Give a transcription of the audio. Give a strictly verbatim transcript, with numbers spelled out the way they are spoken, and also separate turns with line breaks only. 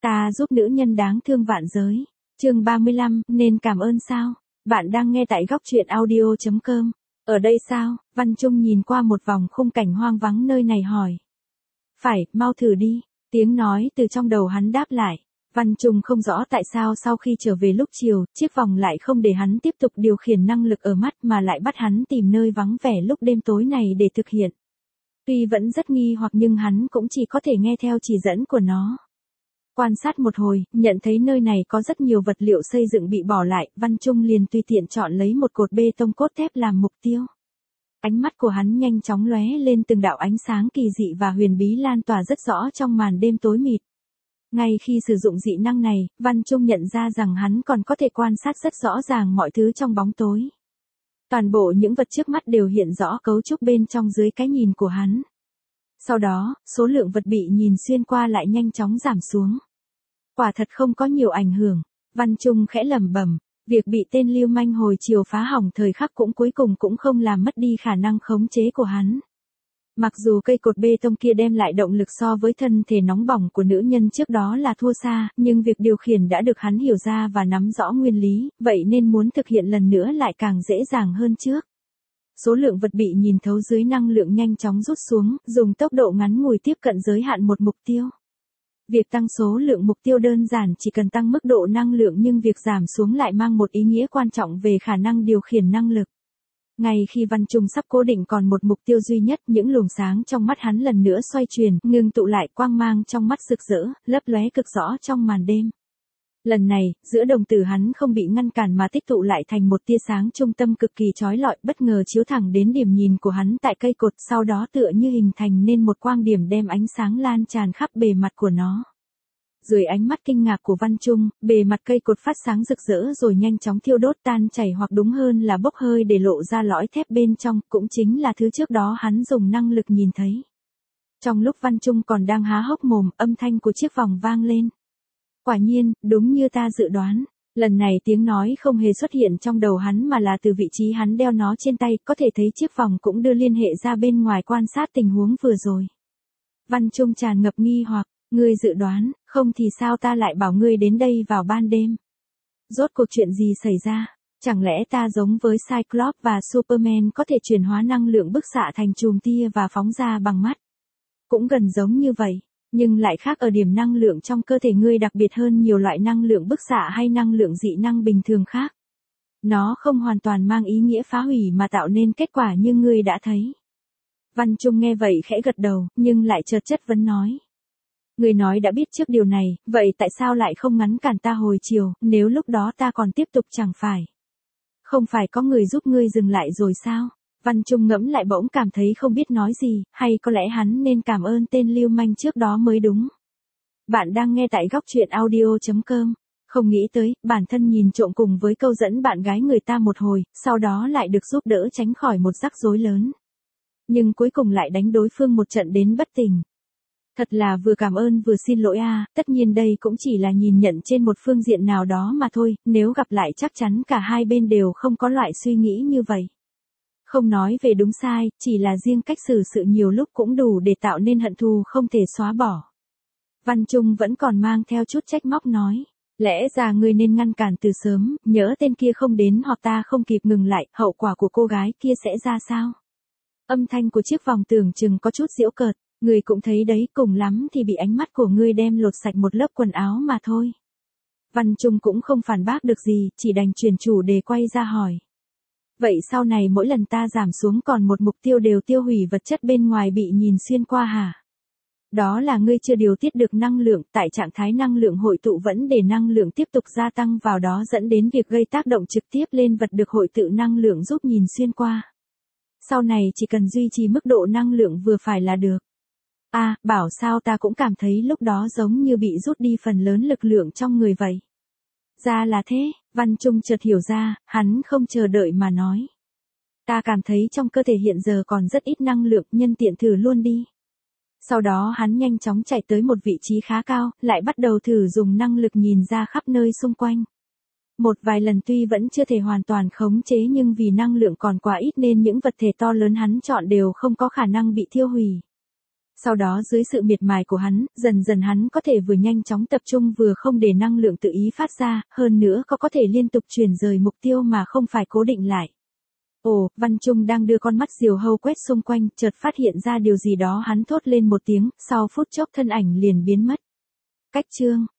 Ta giúp nữ nhân đáng thương vạn giới. Chương ba mươi lăm, nên cảm ơn sao? Bạn đang nghe tại góc truyện audio chấm com. Ở đây sao? Văn Trung nhìn qua một vòng khung cảnh hoang vắng nơi này hỏi. Phải, mau thử đi. Tiếng nói từ trong đầu hắn đáp lại. Văn Trung không rõ tại sao sau khi trở về lúc chiều, chiếc vòng lại không để hắn tiếp tục điều khiển năng lực ở mắt mà lại bắt hắn tìm nơi vắng vẻ lúc đêm tối này để thực hiện. Tuy vẫn rất nghi hoặc nhưng hắn cũng chỉ có thể nghe theo chỉ dẫn của nó. Quan sát một hồi, nhận thấy nơi này có rất nhiều vật liệu xây dựng bị bỏ lại, Văn Trung liền tùy tiện chọn lấy một cột bê tông cốt thép làm mục tiêu. Ánh mắt của hắn nhanh chóng lóe lên từng đạo ánh sáng kỳ dị và huyền bí lan tỏa rất rõ trong màn đêm tối mịt. Ngay khi sử dụng dị năng này, Văn Trung nhận ra rằng hắn còn có thể quan sát rất rõ ràng mọi thứ trong bóng tối. Toàn bộ những vật trước mắt đều hiện rõ cấu trúc bên trong dưới cái nhìn của hắn. Sau đó, số lượng vật bị nhìn xuyên qua lại nhanh chóng giảm xuống. Quả thật không có nhiều ảnh hưởng. Văn Trung khẽ lẩm bẩm, việc bị tên lưu manh hồi chiều phá hỏng thời khắc cũng cuối cùng cũng không làm mất đi khả năng khống chế của hắn. Mặc dù cây cột bê tông kia đem lại động lực so với thân thể nóng bỏng của nữ nhân trước đó là thua xa, nhưng việc điều khiển đã được hắn hiểu ra và nắm rõ nguyên lý, vậy nên muốn thực hiện lần nữa lại càng dễ dàng hơn trước. Số lượng vật bị nhìn thấu dưới năng lượng nhanh chóng rút xuống, dùng tốc độ ngắn ngủi tiếp cận giới hạn một mục tiêu. Việc tăng số lượng mục tiêu đơn giản chỉ cần tăng mức độ năng lượng nhưng việc giảm xuống lại mang một ý nghĩa quan trọng về khả năng điều khiển năng lực. Ngay khi Văn Trung sắp cố định còn một mục tiêu duy nhất, những luồng sáng trong mắt hắn lần nữa xoay chuyển, ngưng tụ lại, quang mang trong mắt rực rỡ, lấp lóe cực rõ trong màn đêm. Lần này, giữa đồng tử hắn không bị ngăn cản mà tích tụ lại thành một tia sáng trung tâm cực kỳ chói lọi, bất ngờ chiếu thẳng đến điểm nhìn của hắn tại cây cột, sau đó tựa như hình thành nên một quang điểm đem ánh sáng lan tràn khắp bề mặt của nó. Dưới ánh mắt kinh ngạc của Văn Trung, bề mặt cây cột phát sáng rực rỡ rồi nhanh chóng thiêu đốt tan chảy hoặc đúng hơn là bốc hơi để lộ ra lõi thép bên trong, cũng chính là thứ trước đó hắn dùng năng lực nhìn thấy. Trong lúc Văn Trung còn đang há hốc mồm, âm thanh của chiếc vòng vang lên. Quả nhiên, đúng như ta dự đoán, lần này tiếng nói không hề xuất hiện trong đầu hắn mà là từ vị trí hắn đeo nó trên tay, có thể thấy chiếc vòng cũng đưa liên hệ ra bên ngoài quan sát tình huống vừa rồi. Văn Trung tràn ngập nghi hoặc, ngươi dự đoán, không thì sao ta lại bảo ngươi đến đây vào ban đêm? Rốt cuộc chuyện gì xảy ra? Chẳng lẽ ta giống với Cyclops và Superman có thể chuyển hóa năng lượng bức xạ thành chùm tia và phóng ra bằng mắt? Cũng gần giống như vậy. Nhưng lại khác ở điểm năng lượng trong cơ thể ngươi đặc biệt hơn nhiều loại năng lượng bức xạ hay năng lượng dị năng bình thường khác. Nó không hoàn toàn mang ý nghĩa phá hủy mà tạo nên kết quả như ngươi đã thấy. Văn Trung nghe vậy khẽ gật đầu, nhưng lại chợt chất vấn nói. Ngươi nói đã biết trước điều này, vậy tại sao lại không ngăn cản ta hồi chiều, nếu lúc đó ta còn tiếp tục chẳng phải? Không phải có người giúp ngươi dừng lại rồi sao? Văn Trung ngẫm lại bỗng cảm thấy không biết nói gì, hay có lẽ hắn nên cảm ơn tên lưu manh trước đó mới đúng. Bạn đang nghe tại góc truyện audio chấm com. Không nghĩ tới, bản thân nhìn trộm cùng với câu dẫn bạn gái người ta một hồi, sau đó lại được giúp đỡ tránh khỏi một rắc rối lớn. Nhưng cuối cùng lại đánh đối phương một trận đến bất tỉnh. Thật là vừa cảm ơn vừa xin lỗi a, à, tất nhiên đây cũng chỉ là nhìn nhận trên một phương diện nào đó mà thôi, nếu gặp lại chắc chắn cả hai bên đều không có loại suy nghĩ như vậy. Không nói về đúng sai, chỉ là riêng cách xử sự nhiều lúc cũng đủ để tạo nên hận thù không thể xóa bỏ. Văn Trung vẫn còn mang theo chút trách móc nói. Lẽ ra ngươi nên ngăn cản từ sớm, nhỡ tên kia không đến hoặc ta không kịp ngừng lại, hậu quả của cô gái kia sẽ ra sao? Âm thanh của chiếc vòng tưởng chừng có chút giễu cợt, ngươi cũng thấy đấy, cùng lắm thì bị ánh mắt của ngươi đem lột sạch một lớp quần áo mà thôi. Văn Trung cũng không phản bác được gì, chỉ đành chuyển chủ đề quay ra hỏi. Vậy sau này mỗi lần ta giảm xuống còn một mục tiêu đều tiêu hủy vật chất bên ngoài bị nhìn xuyên qua hả? Đó là ngươi chưa điều tiết được năng lượng, tại trạng thái năng lượng hội tụ vẫn để năng lượng tiếp tục gia tăng vào đó dẫn đến việc gây tác động trực tiếp lên vật được hội tụ năng lượng giúp nhìn xuyên qua. Sau này chỉ cần duy trì mức độ năng lượng vừa phải là được. À, bảo sao ta cũng cảm thấy lúc đó giống như bị rút đi phần lớn lực lượng trong người vậy. Ra là thế, Văn Trung chợt hiểu ra, hắn không chờ đợi mà nói. Ta cảm thấy trong cơ thể hiện giờ còn rất ít năng lượng, nhân tiện thử luôn đi. Sau đó hắn nhanh chóng chạy tới một vị trí khá cao, lại bắt đầu thử dùng năng lực nhìn ra khắp nơi xung quanh. Một vài lần tuy vẫn chưa thể hoàn toàn khống chế nhưng vì năng lượng còn quá ít nên những vật thể to lớn hắn chọn đều không có khả năng bị thiêu hủy. Sau đó dưới sự miệt mài của hắn, dần dần hắn có thể vừa nhanh chóng tập trung vừa không để năng lượng tự ý phát ra, hơn nữa có có thể liên tục chuyển rời mục tiêu mà không phải cố định lại. Ồ, Văn Trung đang đưa con mắt diều hâu quét xung quanh, chợt phát hiện ra điều gì đó hắn thốt lên một tiếng, sau phút chốc thân ảnh liền biến mất. Cách chương